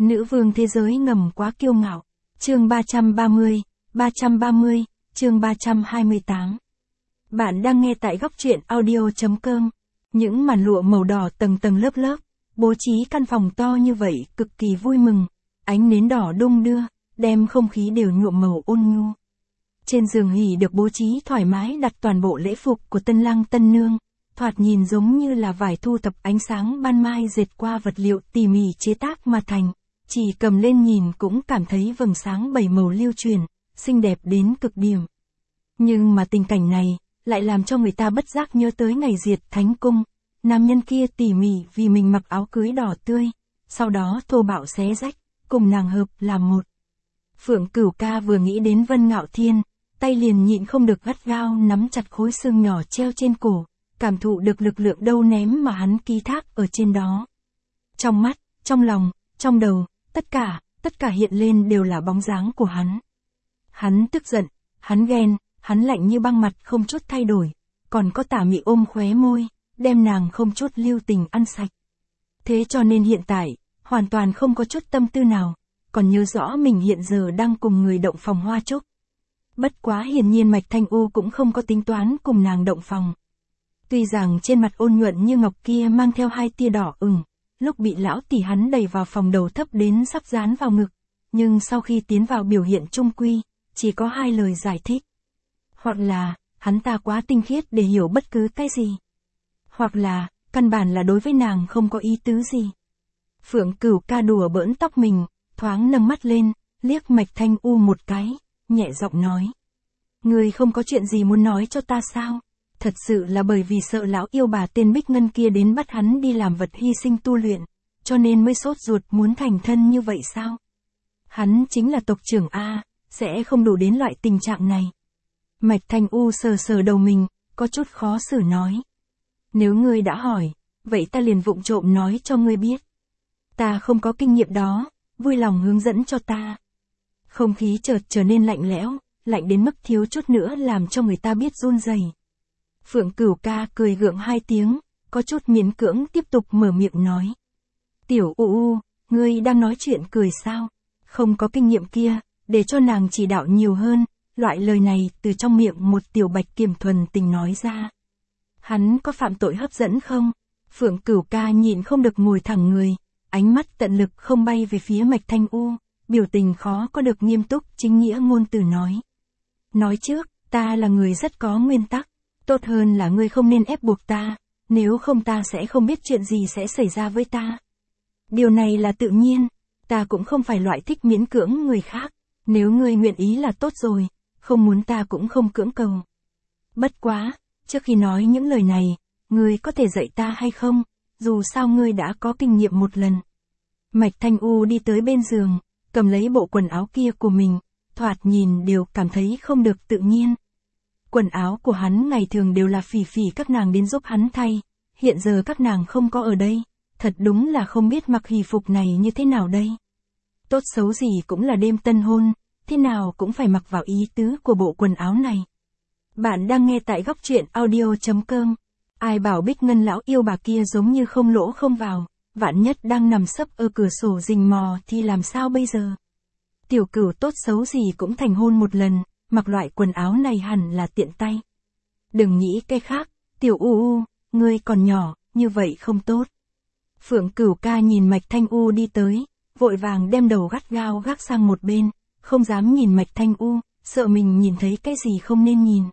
Nữ vương thế giới ngầm quá kiêu ngạo. Chương 330, chương 328. Bạn đang nghe tại góc truyện audio.com. Những màn lụa màu đỏ tầng tầng lớp lớp, bố trí căn phòng to như vậy cực kỳ vui mừng. Ánh nến đỏ đung đưa, đem không khí đều nhuộm màu ôn nhu. Trên giường hỉ được bố trí thoải mái đặt toàn bộ lễ phục của tân lang tân nương, thoạt nhìn giống như là vải thu thập ánh sáng ban mai dệt qua vật liệu tỉ mỉ chế tác mà thành. Chỉ cầm lên nhìn cũng cảm thấy vầng sáng bảy màu lưu truyền, xinh đẹp đến cực điểm. Nhưng mà tình cảnh này, lại làm cho người ta bất giác nhớ tới ngày diệt thánh cung. Nam nhân kia tỉ mỉ vì mình mặc áo cưới đỏ tươi, sau đó thô bạo xé rách, cùng nàng hợp làm một. Phượng Cửu Ca vừa nghĩ đến Vân Ngạo Thiên, tay liền nhịn không được gắt gao nắm chặt khối xương nhỏ treo trên cổ, cảm thụ được lực lượng đâu ném mà hắn ký thác ở trên đó. Trong mắt, trong lòng, trong đầu, tất cả hiện lên đều là bóng dáng của hắn. Hắn tức giận, hắn ghen, hắn lạnh như băng mặt không chút thay đổi, còn có tà mị ôm khóe môi, đem nàng không chút lưu tình ăn sạch. Thế cho nên hiện tại, hoàn toàn không có chút tâm tư nào, còn nhớ rõ mình hiện giờ đang cùng người động phòng hoa trúc. Bất quá hiển nhiên Mạch Thanh U cũng không có tính toán cùng nàng động phòng. Tuy rằng trên mặt ôn nhuận như ngọc kia mang theo hai tia đỏ ửng, lúc bị lão tỷ hắn đẩy vào phòng đầu thấp đến sắp dán vào ngực, nhưng sau khi tiến vào biểu hiện trung quy, chỉ có hai lời giải thích. Hoặc là, hắn ta quá tinh khiết để hiểu bất cứ cái gì. Hoặc là, căn bản là đối với nàng không có ý tứ gì. Phượng Cửu Ca đùa bỡn tóc mình, thoáng nâng mắt lên, liếc Mạch Thanh U một cái, nhẹ giọng nói. Ngươi không có chuyện gì muốn nói cho ta sao? Thật sự là bởi vì sợ lão yêu bà tên Bích Ngân kia đến bắt hắn đi làm vật hy sinh tu luyện, cho nên mới sốt ruột muốn thành thân như vậy sao? Hắn chính là tộc trưởng A, sẽ không đủ đến loại tình trạng này. Mạch Thanh U sờ sờ đầu mình, có chút khó xử nói. Nếu ngươi đã hỏi, vậy ta liền vụng trộm nói cho ngươi biết. Ta không có kinh nghiệm đó, vui lòng hướng dẫn cho ta. Không khí chợt trở nên lạnh lẽo, lạnh đến mức thiếu chút nữa làm cho người ta biết run rẩy. Phượng Cửu Ca cười gượng hai tiếng, có chút miễn cưỡng tiếp tục mở miệng nói. Tiểu U, ngươi đang nói chuyện cười sao? Không có kinh nghiệm kia, để cho nàng chỉ đạo nhiều hơn, loại lời này từ trong miệng một tiểu bạch kiểm thuần tình nói ra. Hắn có phạm tội hấp dẫn không? Phượng Cửu Ca nhịn không được ngồi thẳng người, ánh mắt tận lực không bay về phía Mạch Thanh U, biểu tình khó có được nghiêm túc chính nghĩa ngôn từ nói. Nói trước, ta là người rất có nguyên tắc. Tốt hơn là ngươi không nên ép buộc ta, nếu không ta sẽ không biết chuyện gì sẽ xảy ra với ta. Điều này là tự nhiên, ta cũng không phải loại thích miễn cưỡng người khác, nếu ngươi nguyện ý là tốt rồi, không muốn ta cũng không cưỡng cầu. Bất quá, trước khi nói những lời này, ngươi có thể dạy ta hay không, dù sao ngươi đã có kinh nghiệm một lần. Mạch Thanh U đi tới bên giường, cầm lấy bộ quần áo kia của mình, thoạt nhìn đều cảm thấy không được tự nhiên. Quần áo của hắn ngày thường đều là Phỉ Phỉ các nàng đến giúp hắn thay, hiện giờ các nàng không có ở đây, thật đúng là không biết mặc hỷ phục này như thế nào đây. Tốt xấu gì cũng là đêm tân hôn, thế nào cũng phải mặc vào ý tứ của bộ quần áo này. Bạn đang nghe tại góc truyện audio.com. Ai bảo Bích Ngân lão yêu bà kia giống như không lỗ không vào, vạn nhất đang nằm sấp ở cửa sổ rình mò thì làm sao bây giờ? Tiểu Cửu tốt xấu gì cũng thành hôn một lần. Mặc loại quần áo này hẳn là tiện tay. Đừng nghĩ cái khác, Tiểu U, ngươi còn nhỏ, như vậy không tốt. Phượng Cửu Ca nhìn Mạch Thanh U đi tới, vội vàng đem đầu gắt gao gác sang một bên, không dám nhìn Mạch Thanh U, sợ mình nhìn thấy cái gì không nên nhìn.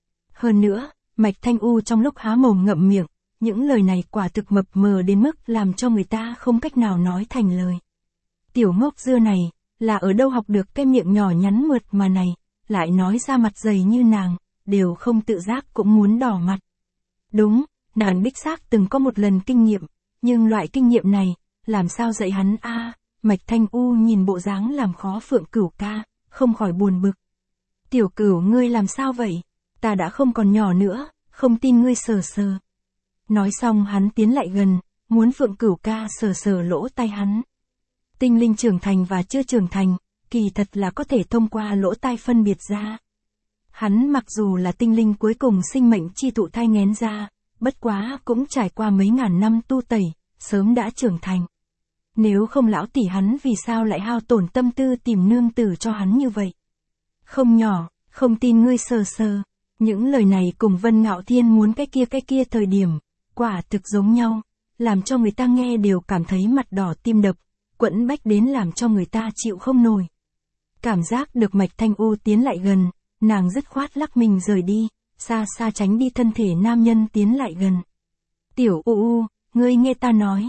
Hơn nữa, Mạch Thanh U trong lúc há mồm ngậm miệng, những lời này quả thực mập mờ đến mức làm cho người ta không cách nào nói thành lời. Tiểu ngốc dưa này, là ở đâu học được cái miệng nhỏ nhắn mượt mà này? Lại nói ra mặt dày như nàng, đều không tự giác cũng muốn đỏ mặt. Đúng, nàng đích xác từng có một lần kinh nghiệm, nhưng loại kinh nghiệm này, làm sao dạy hắn a? Mạch Thanh U nhìn bộ dáng làm khó Phượng Cửu Ca, không khỏi buồn bực. Tiểu Cửu ngươi làm sao vậy? Ta đã không còn nhỏ nữa, không tin ngươi sờ sờ. Nói xong hắn tiến lại gần, muốn Phượng Cửu Ca sờ sờ lỗ tai hắn. Tinh linh trưởng thành và chưa trưởng thành, kỳ thật là có thể thông qua lỗ tai phân biệt ra. Hắn mặc dù là tinh linh cuối cùng sinh mệnh chi thụ thai nghén ra, bất quá cũng trải qua mấy ngàn năm tu tẩy, sớm đã trưởng thành. Nếu không lão tỷ hắn vì sao lại hao tổn tâm tư tìm nương tử cho hắn như vậy? Không nhỏ, không tin ngươi sờ sờ. Những lời này cùng Vân Ngạo Thiên muốn cái kia thời điểm, quả thực giống nhau, làm cho người ta nghe đều cảm thấy mặt đỏ tim đập, quẫn bách đến làm cho người ta chịu không nổi. Cảm giác được Mạch Thanh U tiến lại gần, nàng dứt khoát lắc mình rời đi, xa xa tránh đi thân thể nam nhân tiến lại gần. Tiểu U, ngươi nghe ta nói,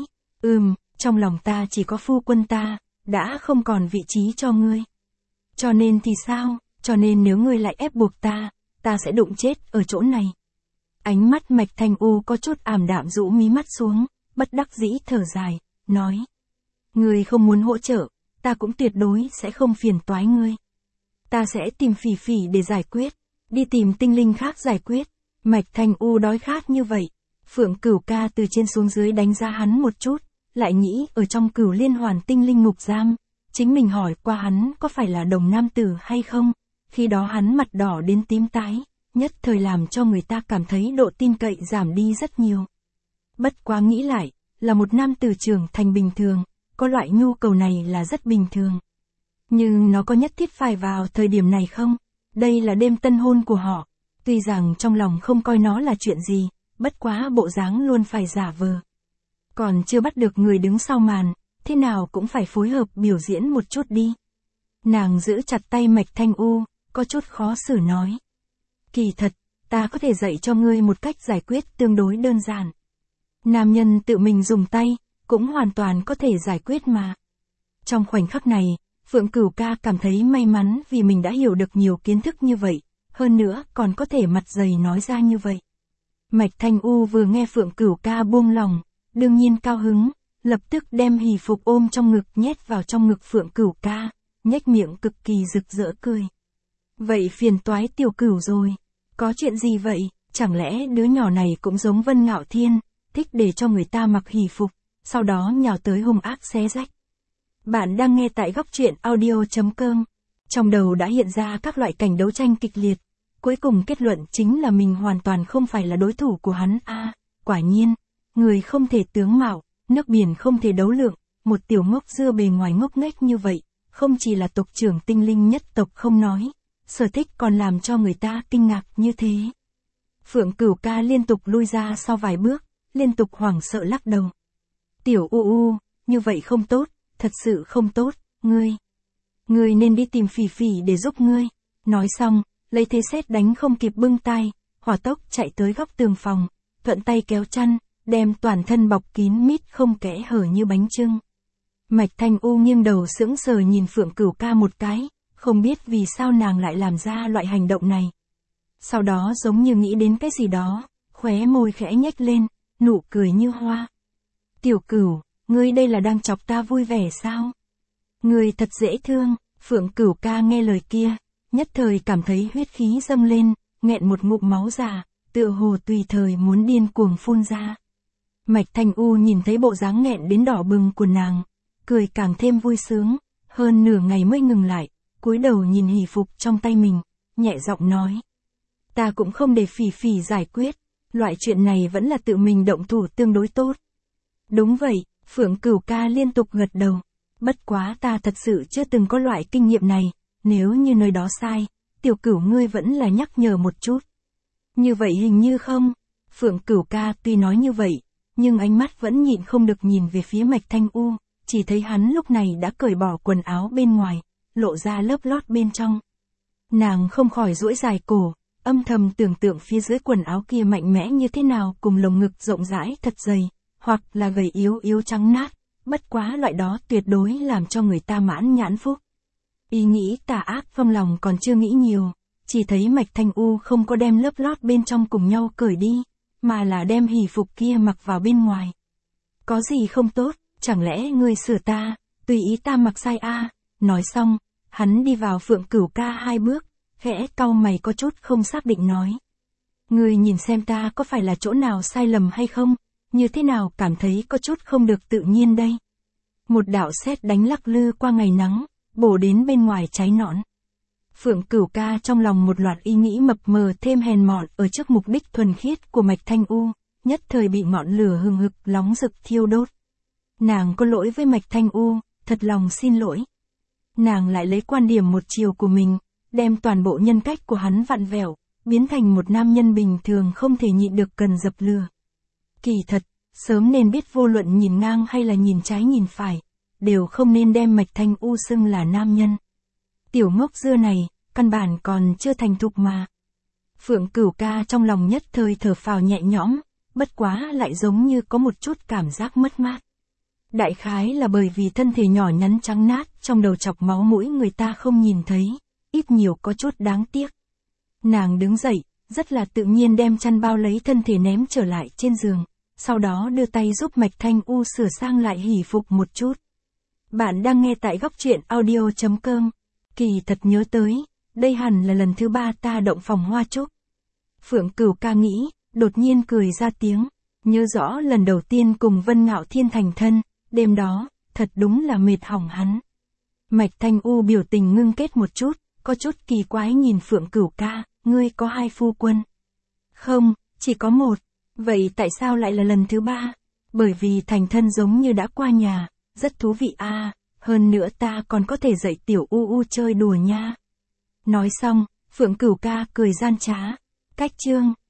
trong lòng ta chỉ có phu quân ta, đã không còn vị trí cho ngươi. Cho nên thì sao, cho nên nếu ngươi lại ép buộc ta sẽ đụng chết ở chỗ này. Ánh mắt Mạch Thanh U có chút ảm đạm rũ mí mắt xuống, bất đắc dĩ thở dài, nói. Ngươi không muốn hỗ trợ, ta cũng tuyệt đối sẽ không phiền toái ngươi. Ta sẽ tìm Phỉ Phỉ để giải quyết, đi tìm tinh linh khác giải quyết. Mạch Thanh U đói khát như vậy. Phượng Cửu Ca từ trên xuống dưới đánh giá hắn một chút, lại nghĩ ở trong Cửu Liên Hoàn tinh linh ngục giam, chính mình hỏi qua hắn có phải là đồng nam tử hay không, khi đó hắn mặt đỏ đến tím tái, nhất thời làm cho người ta cảm thấy độ tin cậy giảm đi rất nhiều. Bất quá nghĩ lại, là một nam tử trưởng thành bình thường, có loại nhu cầu này là rất bình thường. Nhưng nó có nhất thiết phải vào thời điểm này không? Đây là đêm tân hôn của họ, tuy rằng trong lòng không coi nó là chuyện gì, bất quá bộ dáng luôn phải giả vờ. Còn chưa bắt được người đứng sau màn, thế nào cũng phải phối hợp biểu diễn một chút đi. Nàng giữ chặt tay Mạch Thanh U, có chút khó xử nói. Kỳ thật, ta có thể dạy cho ngươi một cách giải quyết tương đối đơn giản. Nam nhân tự mình dùng tay, cũng hoàn toàn có thể giải quyết mà. Trong khoảnh khắc này, Phượng Cửu Ca cảm thấy may mắn vì mình đã hiểu được nhiều kiến thức như vậy, hơn nữa còn có thể mặt dày nói ra như vậy. Mạch Thanh U vừa nghe Phượng Cửu Ca buông lòng, đương nhiên cao hứng, lập tức đem hỷ phục ôm trong ngực nhét vào trong ngực Phượng Cửu Ca, nhếch miệng cực kỳ rực rỡ cười. Vậy phiền toái Tiểu Cửu rồi, có chuyện gì vậy, chẳng lẽ đứa nhỏ này cũng giống Vân Ngạo Thiên, thích để cho người ta mặc hỷ phục, sau đó nhào tới hung ác xé rách. Bạn đang nghe tại góc truyện audio.com, trong đầu đã hiện ra các loại cảnh đấu tranh kịch liệt, cuối cùng kết luận chính là mình hoàn toàn không phải là đối thủ của hắn quả nhiên, người không thể tướng mạo, nước biển không thể đấu lượng, một tiểu ngốc dưa bề ngoài ngốc nghếch như vậy, không chỉ là tộc trưởng tinh linh nhất tộc không nói, sở thích còn làm cho người ta kinh ngạc như thế. Phượng Cửu Ca liên tục lui ra sau vài bước, liên tục hoảng sợ lắc đầu. Tiểu U, như vậy không tốt, thật sự không tốt, ngươi nên đi tìm Phỉ Phỉ để giúp ngươi. Nói xong, lấy thế sét đánh không kịp bưng tay, hỏa tốc chạy tới góc tường phòng, thuận tay kéo chăn, đem toàn thân bọc kín mít không kẽ hở như bánh chưng. Mạch Thanh U nghiêng đầu sững sờ nhìn Phượng Cửu Ca một cái, không biết vì sao nàng lại làm ra loại hành động này. Sau đó giống như nghĩ đến cái gì đó, khóe môi khẽ nhếch lên, nụ cười như hoa. Tiểu Cửu, ngươi đây là đang chọc ta vui vẻ sao? Ngươi thật dễ thương. Phượng Cửu Ca nghe lời kia, nhất thời cảm thấy huyết khí dâng lên, nghẹn một ngụm máu ra, tựa hồ tùy thời muốn điên cuồng phun ra. Mạch Thanh U nhìn thấy bộ dáng nghẹn đến đỏ bừng của nàng, cười càng thêm vui sướng, hơn nửa ngày mới ngừng lại, cúi đầu nhìn hỷ phục trong tay mình, nhẹ giọng nói. Ta cũng không để Phỉ Phỉ giải quyết, loại chuyện này vẫn là tự mình động thủ tương đối tốt. Đúng vậy, Phượng Cửu Ca liên tục gật đầu. Bất quá ta thật sự chưa từng có loại kinh nghiệm này, nếu như nơi đó sai, Tiểu Cửu ngươi vẫn là nhắc nhở một chút. Như vậy hình như không. Phượng Cửu Ca tuy nói như vậy, nhưng ánh mắt vẫn nhịn không được nhìn về phía Mạch Thanh U, chỉ thấy hắn lúc này đã cởi bỏ quần áo bên ngoài, lộ ra lớp lót bên trong. Nàng không khỏi duỗi dài cổ, âm thầm tưởng tượng phía dưới quần áo kia mạnh mẽ như thế nào cùng lồng ngực rộng rãi thật dày, hoặc là gầy yếu yếu trắng nát, bất quá loại đó tuyệt đối làm cho người ta mãn nhãn phúc. Ý nghĩ tà ác trong lòng còn chưa nghĩ nhiều, chỉ thấy Mạch Thanh U không có đem lớp lót bên trong cùng nhau cởi đi, mà là đem hỷ phục kia mặc vào bên ngoài. Có gì không tốt, chẳng lẽ ngươi sửa ta, tùy ý ta mặc sai Nói xong, hắn đi vào Phượng Cửu Ca 2 bước, khẽ cau mày có chút không xác định nói. Ngươi nhìn xem ta có phải là chỗ nào sai lầm hay không, như thế nào cảm thấy có chút không được tự nhiên đây. Một đạo sét đánh lắc lư qua ngày nắng, bổ đến bên ngoài cháy nõn. Phượng Cửu Ca trong lòng một loạt ý nghĩ mập mờ thêm hèn mọn ở trước mục đích thuần khiết của Mạch Thanh U, nhất thời bị ngọn lửa hừng hực nóng rực thiêu đốt. Nàng có lỗi với Mạch Thanh U, thật lòng xin lỗi. Nàng lại lấy quan điểm một chiều của mình, đem toàn bộ nhân cách của hắn vặn vẹo, biến thành một nam nhân bình thường không thể nhịn được cần dập lửa. Kỳ thật, sớm nên biết vô luận nhìn ngang hay là nhìn trái nhìn phải, đều không nên đem Mạch Thanh U xưng là nam nhân. Tiểu ngốc dưa này, căn bản còn chưa thành thục mà. Phượng Cửu Ca trong lòng nhất thời thở phào nhẹ nhõm, bất quá lại giống như có một chút cảm giác mất mát. Đại khái là bởi vì thân thể nhỏ nhắn trắng nát, trong đầu chọc máu mũi người ta không nhìn thấy, ít nhiều có chút đáng tiếc. Nàng đứng dậy, rất là tự nhiên đem chăn bao lấy thân thể ném trở lại trên giường, sau đó đưa tay giúp Mạch Thanh U sửa sang lại hỉ phục một chút. Bạn đang nghe tại góc truyện audio.com. Kỳ thật nhớ tới, đây hẳn là lần thứ 3 ta động phòng hoa trúc. Phượng Cửu Ca nghĩ, đột nhiên cười ra tiếng, nhớ rõ lần đầu tiên cùng Vân Ngạo Thiên thành thân, đêm đó, thật đúng là mệt hỏng hắn. Mạch Thanh U biểu tình ngưng kết một chút, có chút kỳ quái nhìn Phượng Cửu Ca, ngươi có 2 phu quân? Không, chỉ có 1. Vậy tại sao lại là lần thứ 3? Bởi vì thành thân giống như đã qua nhà, rất thú vị à, hơn nữa ta còn có thể dạy tiểu U chơi đùa nha. Nói xong, Phượng Cửu Ca cười gian trá. Cách chương